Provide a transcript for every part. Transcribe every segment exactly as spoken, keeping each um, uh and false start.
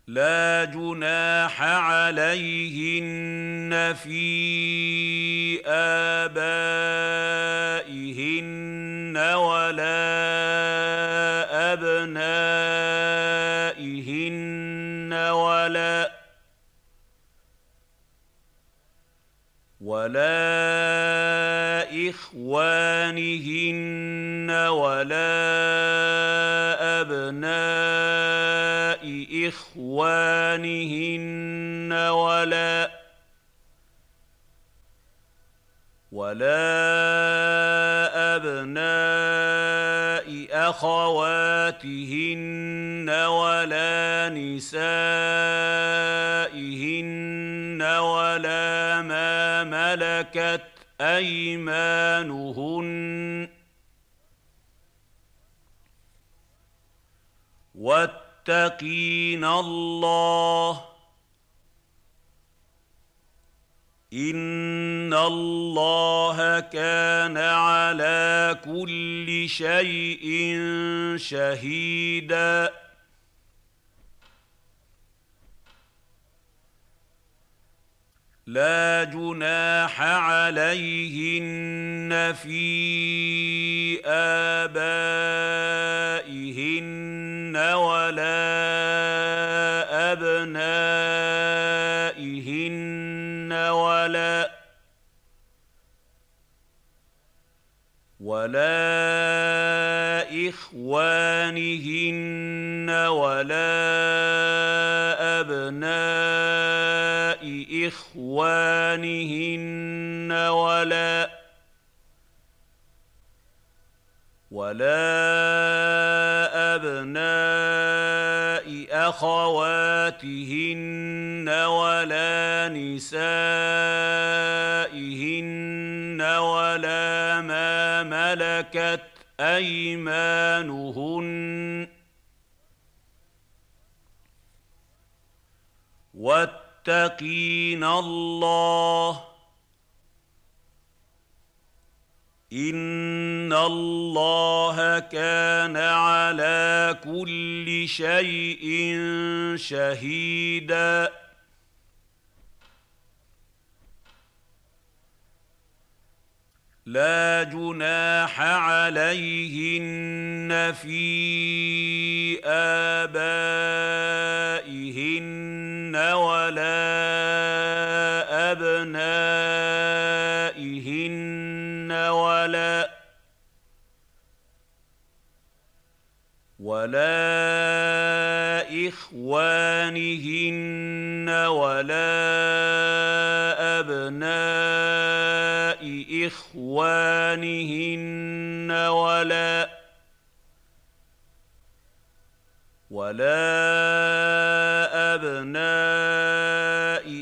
لا جناح عليهن في آبائهن ولا أبنائهن ولا ولا إخوانهن ولا أبناء إخوانهن ولا ولا أبناء أخواتهن ولا نسائهن ولا ما ملكت أيمانهن واتقين الله إن الله كان على كل شيء شهيدا لا جناح عليهن في آبائهن ولا أبنائهن ولا ولا إخوانهن ولا أبناء إخوانهن ولا ولا أبناء أخواتهن ولا نسائهن ولا ما ملكت أيمانهن واتقين الله إن الله كان على كل شيء شهيدا لا جناح عليهن في آبائهن ولا أبنائهن ولا ولا إخوانهن ولا أبناء إخوانهن ولا ولا أبناء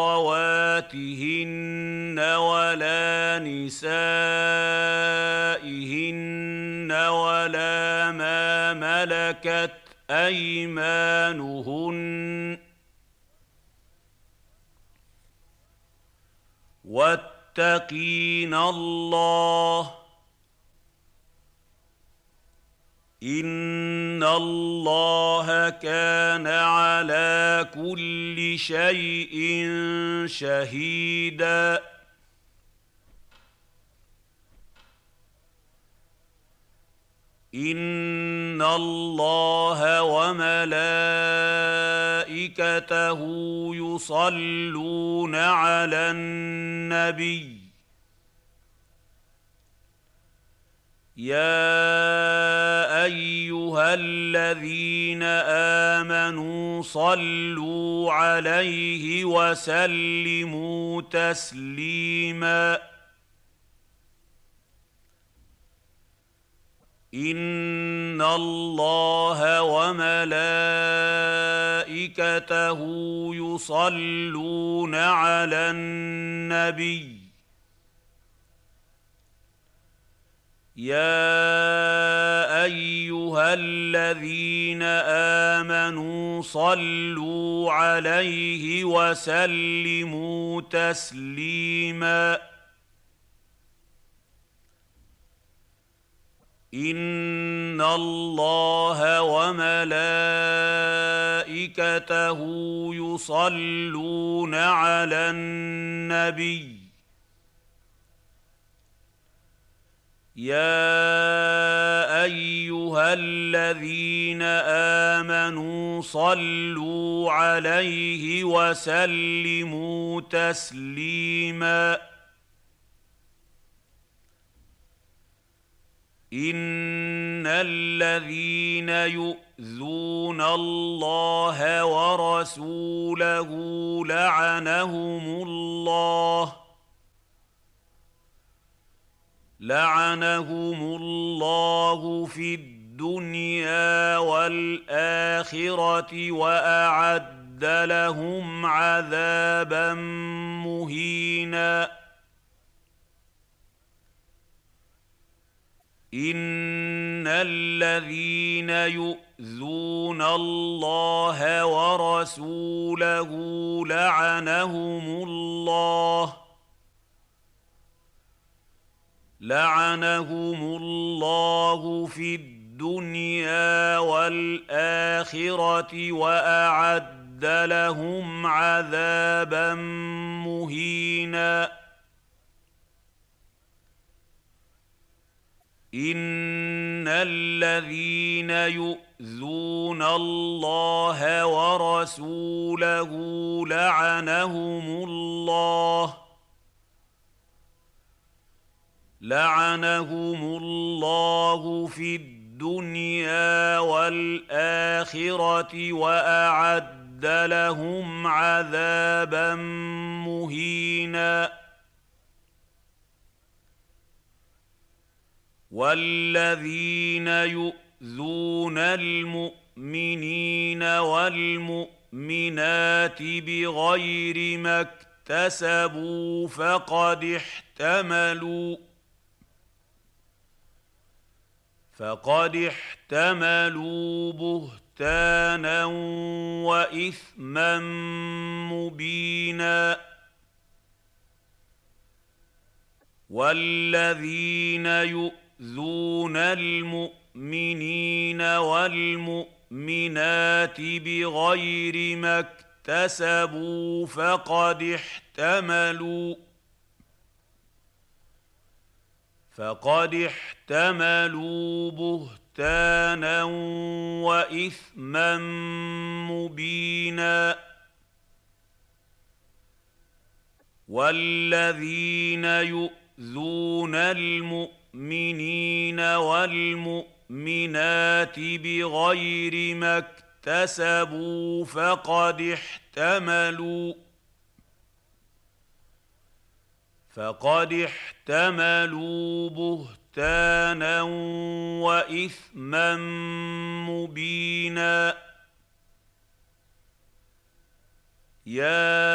أخواتهن ولا نسائهن ولا ما ملكت أيمانهن واتقين الله إن الله كان على كل شيء شهيدا إن الله وملائكته يصلون على النبي يا أيها الذين آمنوا صلوا عليه وسلموا تسليما إن الله وملائكته يصلون على النبي يا أيها الذين آمنوا صلوا عليه وسلموا تسليما إن الله وملائكته وملائكته يصلون على النبي يا ايها الذين امنوا صلوا عليه وسلموا تسليما ان الذين يؤذون الله ورسوله لعنهم الله لعنهم الله في الدنيا والآخرة وأعد لهم عذابا مهينا إن الذين يؤذون الله ورسوله لعنهم الله لعنهم الله في الدنيا والآخرة وأعد لهم عذابا مهينا إن الذين يؤذون الله ورسوله لعنهم الله لعنهم الله في الدنيا والآخرة وأعد لهم عذابا مهينا والذين يؤذون المؤمنين والمؤمنات بغير ما اكتسبوا فقد احتملوا فقد احتملوا بهتانا وإثما مبينا والذين يؤذون المؤمنين والمؤمنات بغير ما اكتسبوا فقد احتملوا فقد احتملوا بهتانا وإثما مبينا والذين يؤذون المؤمنين والمؤمنات بغير ما اكتسبوا فقد احتملوا فقد احتملوا بهتانا وإثما مبينا يا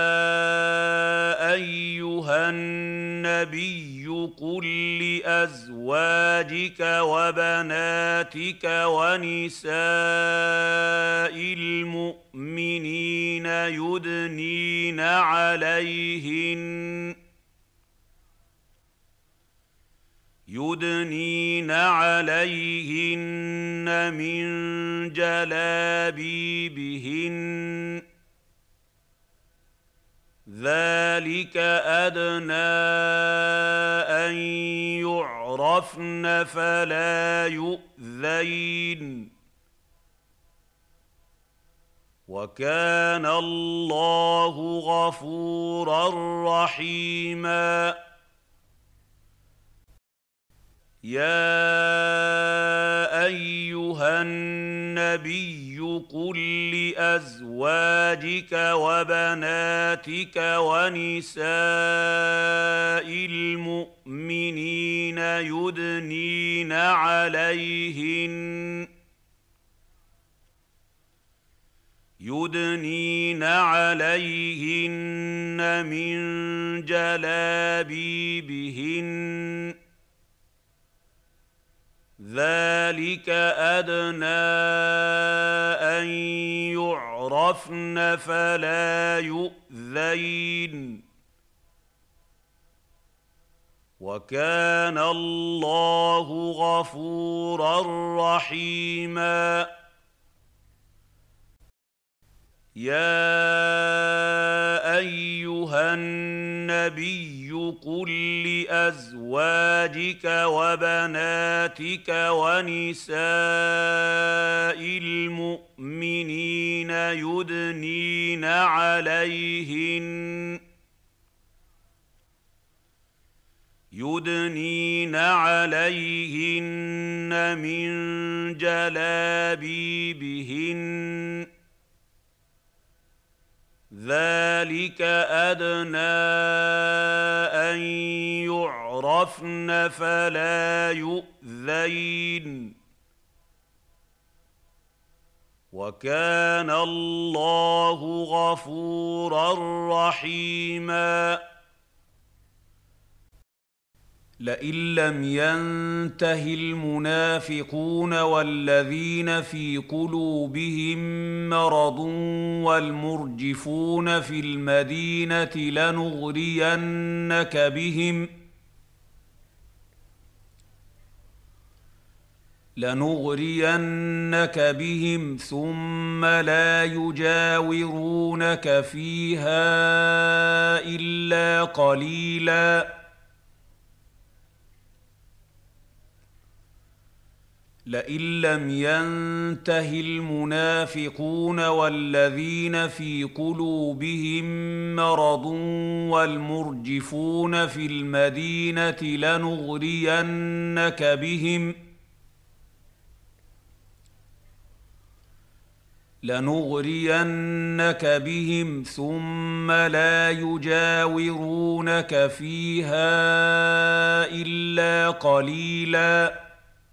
أيها النبي قل لأزواجك وبناتك ونساء المؤمنين يدنين عليهن يدنين عليهن من جلابيبهن ذلك أدنى أن يعرفن فلا يؤذين وكان الله غفورا رحيما. يا أيها النبي قل لأزواجك وبناتك ونساء المؤمنين يدنين عليهن يدنين عليهن من جلابيبهن ذلك أدنى أن يعرفن فلا يؤذين وكان الله غفورا رحيما. يا أيها النبي قل لأزواجك وبناتك ونساء المؤمنين يدنين عليهن يدنين عليهن من جلابيبهن ذلك أدنى أن يعرفن فلا يؤذين وكان الله غفورا رحيما. يا ايها النبي قل لازواجك وبناتك ونساء المؤمنين يدنين عليهن يدنين عليهن من جلابيبهن ذلك أدنى أن يعرفن فلا يؤذين وكان الله غفورا رحيما لئن لم ينته المنافقون والذين في قلوبهم مرض والمرجفون في المدينة لنغرينك بهم لنغرينك بهم ثم لا يجاورونك فيها إلا قليلاً لئن لم ينته المنافقون والذين في قلوبهم مرض والمرجفون في المدينة لنغرينك بهم لنغرينك بهم ثم لا يجاورونك فيها إلا قليلاً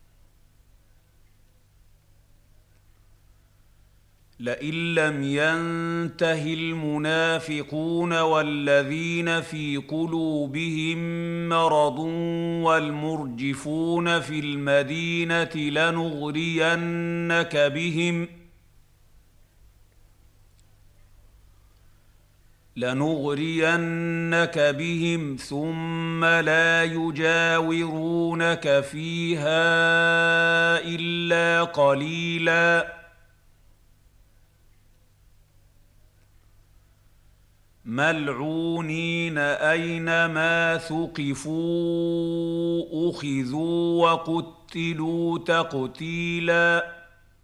لئن لم ينته المنافقون والذين في قلوبهم مرض والمرجفون في المدينة لنغرينك بهم لنغرينك بهم ثم لا يجاورونك فيها إلا قليلاً ملعونين أينما ثقفوا أخذوا وقتلوا تقتيلا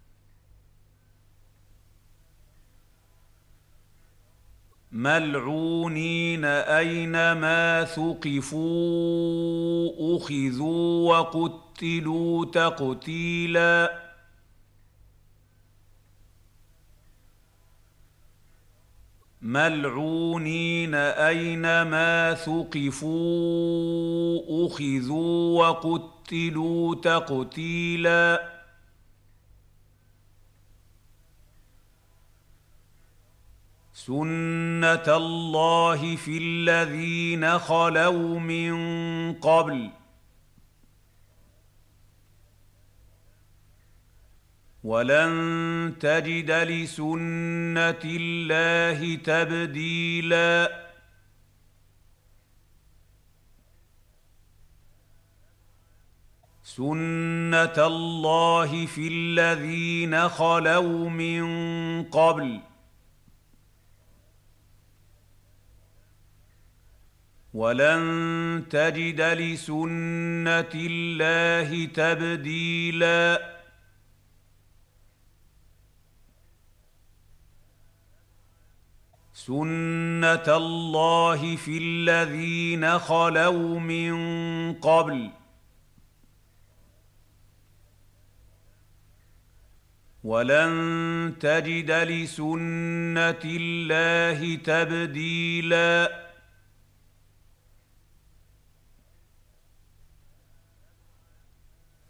ملعونين أينما ثقفوا أخذوا وقتلوا تقتيلا ملعونين أينما ثقفوا أخذوا وقتلوا تقتيلا سنة الله في الذين خلوا من قبل ولن تجد لسنة الله تبديلا سنة الله في الذين خلوا من قبل ولن تجد لسنة الله تبديلا سنة الله في الذين خلوا من قبل ولن تجد لسنة الله تبديلا